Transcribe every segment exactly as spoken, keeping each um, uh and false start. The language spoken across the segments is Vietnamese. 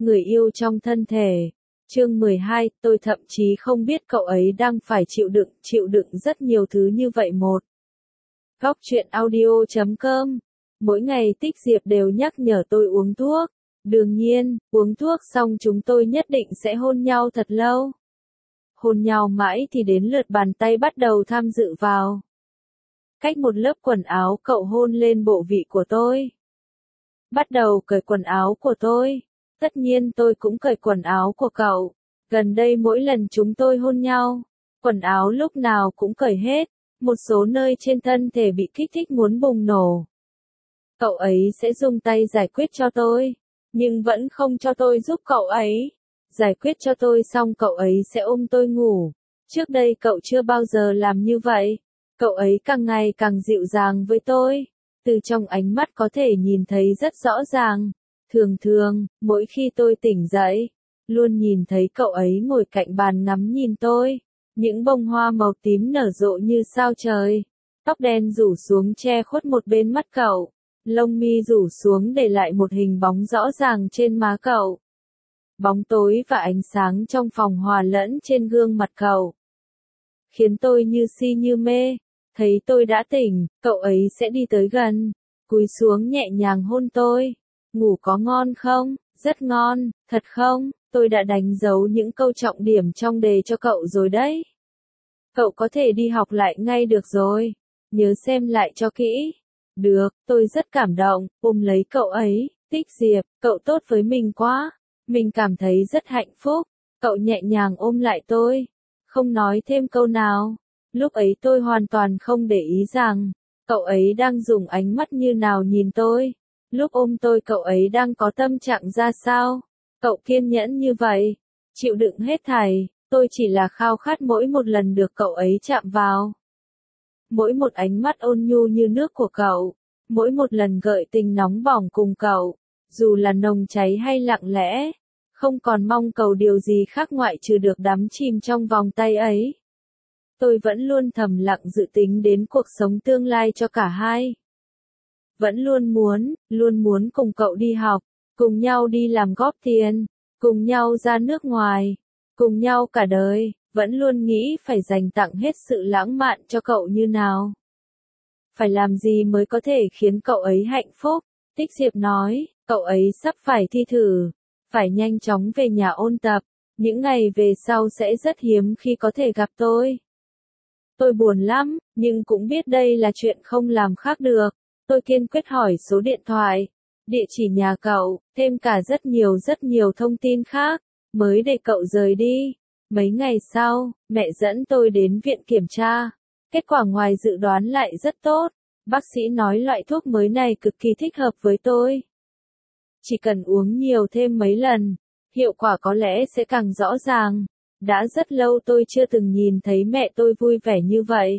Người yêu trong thân thể. Chương mười hai, tôi thậm chí không biết cậu ấy đang phải chịu đựng, chịu đựng rất nhiều thứ như vậy một. Góc truyện audio chấm com. Mỗi ngày Tích Diệp đều nhắc nhở tôi uống thuốc. Đương nhiên, uống thuốc xong chúng tôi nhất định sẽ hôn nhau thật lâu. Hôn nhau mãi thì đến lượt bàn tay bắt đầu tham dự vào. Cách một lớp quần áo cậu hôn lên bộ vị của tôi. Bắt đầu cởi quần áo của tôi. Tất nhiên tôi cũng cởi quần áo của cậu. Gần đây mỗi lần chúng tôi hôn nhau, quần áo lúc nào cũng cởi hết. Một số nơi trên thân thể bị kích thích muốn bùng nổ. Cậu ấy sẽ dùng tay giải quyết cho tôi, nhưng vẫn không cho tôi giúp cậu ấy. Giải quyết cho tôi xong cậu ấy sẽ ôm tôi ngủ. Trước đây cậu chưa bao giờ làm như vậy. Cậu ấy càng ngày càng dịu dàng với tôi. Từ trong ánh mắt có thể nhìn thấy rất rõ ràng. Thường thường, mỗi khi tôi tỉnh dậy, luôn nhìn thấy cậu ấy ngồi cạnh bàn ngắm nhìn tôi. Những bông hoa màu tím nở rộ như sao trời. Tóc đen rủ xuống che khuất một bên mắt cậu. Lông mi rủ xuống để lại một hình bóng rõ ràng trên má cậu. Bóng tối và ánh sáng trong phòng hòa lẫn trên gương mặt cậu. Khiến tôi như si như mê. Thấy tôi đã tỉnh, cậu ấy sẽ đi tới gần. Cúi xuống nhẹ nhàng hôn tôi. Ngủ có ngon không? Rất ngon, thật không? Tôi đã đánh dấu những câu trọng điểm trong đề cho cậu rồi đấy. Cậu có thể đi học lại ngay được rồi. Nhớ xem lại cho kỹ. Được, tôi rất cảm động, ôm lấy cậu ấy. Tích Diệp, cậu tốt với mình quá. Mình cảm thấy rất hạnh phúc. Cậu nhẹ nhàng ôm lại tôi. Không nói thêm câu nào. Lúc ấy tôi hoàn toàn không để ý rằng, cậu ấy đang dùng ánh mắt như nào nhìn tôi. Lúc ôm tôi cậu ấy đang có tâm trạng ra sao. Cậu kiên nhẫn như vậy. Chịu đựng hết thảy. Tôi chỉ là khao khát mỗi một lần được cậu ấy chạm vào. Mỗi một ánh mắt ôn nhu như nước của cậu. Mỗi một lần gợi tình nóng bỏng cùng cậu. Dù là nồng cháy hay lặng lẽ. Không còn mong cầu điều gì khác ngoại trừ được đắm chìm trong vòng tay ấy. Tôi vẫn luôn thầm lặng dự tính đến cuộc sống tương lai cho cả hai. Vẫn luôn muốn, luôn muốn cùng cậu đi học, cùng nhau đi làm góp tiền, cùng nhau ra nước ngoài, cùng nhau cả đời, vẫn luôn nghĩ phải dành tặng hết sự lãng mạn cho cậu như nào. Phải làm gì mới có thể khiến cậu ấy hạnh phúc? Tích Diệp nói, cậu ấy sắp phải thi thử, phải nhanh chóng về nhà ôn tập, những ngày về sau sẽ rất hiếm khi có thể gặp tôi. Tôi buồn lắm, nhưng cũng biết đây là chuyện không làm khác được. Tôi kiên quyết hỏi số điện thoại, địa chỉ nhà cậu, thêm cả rất nhiều rất nhiều thông tin khác, mới để cậu rời đi. Mấy ngày sau, mẹ dẫn tôi đến viện kiểm tra. Kết quả ngoài dự đoán lại rất tốt. Bác sĩ nói loại thuốc mới này cực kỳ thích hợp với tôi. Chỉ cần uống nhiều thêm mấy lần, hiệu quả có lẽ sẽ càng rõ ràng. Đã rất lâu tôi chưa từng nhìn thấy mẹ tôi vui vẻ như vậy.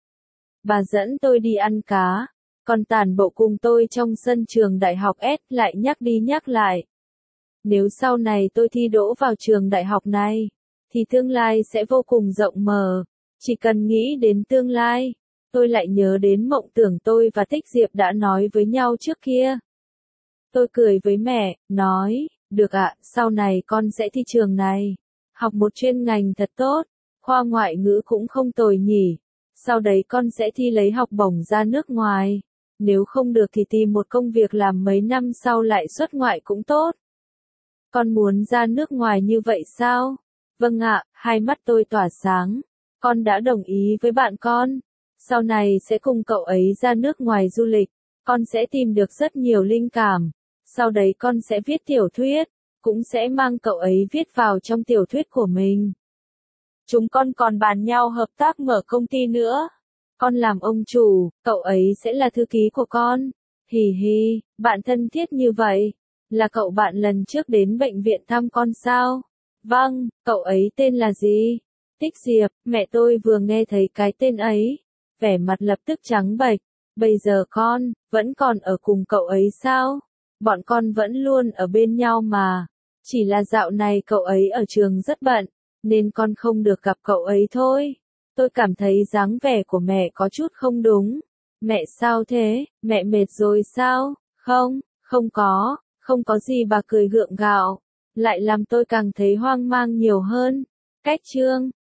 Bà dẫn tôi đi ăn cá, còn tản bộ cùng tôi trong sân trường đại học S lại nhắc đi nhắc lại. Nếu sau này tôi thi đỗ vào trường đại học này, thì tương lai sẽ vô cùng rộng mở. Chỉ cần nghĩ đến tương lai, tôi lại nhớ đến mộng tưởng tôi và Tích Diệp đã nói với nhau trước kia. Tôi cười với mẹ, nói, được ạ, sau này con sẽ thi trường này. Học một chuyên ngành thật tốt, khoa ngoại ngữ cũng không tồi nhỉ. Sau đấy con sẽ thi lấy học bổng ra nước ngoài. Nếu không được thì tìm một công việc làm mấy năm sau lại xuất ngoại cũng tốt. Con muốn ra nước ngoài như vậy sao? Vâng ạ, hai mắt tôi tỏa sáng. Con đã đồng ý với bạn con. Sau này sẽ cùng cậu ấy ra nước ngoài du lịch. Con sẽ tìm được rất nhiều linh cảm. Sau đấy con sẽ viết tiểu thuyết. Cũng sẽ mang cậu ấy viết vào trong tiểu thuyết của mình. Chúng con còn bàn nhau hợp tác mở công ty nữa. Con làm ông chủ, cậu ấy sẽ là thư ký của con. Hì hì, bạn thân thiết như vậy. Là cậu bạn lần trước đến bệnh viện thăm con sao? Vâng, cậu ấy tên là gì? Tích Diệp, mẹ tôi vừa nghe thấy cái tên ấy. Vẻ mặt lập tức trắng bệch. Bây giờ con, vẫn còn ở cùng cậu ấy sao? Bọn con vẫn luôn ở bên nhau mà. Chỉ là dạo này cậu ấy ở trường rất bận, nên con không được gặp cậu ấy thôi. Tôi cảm thấy dáng vẻ của mẹ có chút không đúng. Mẹ sao thế? Mẹ mệt rồi sao? Không, không có, không có gì bà cười gượng gạo. lại làm tôi càng thấy hoang mang nhiều hơn. Cách chương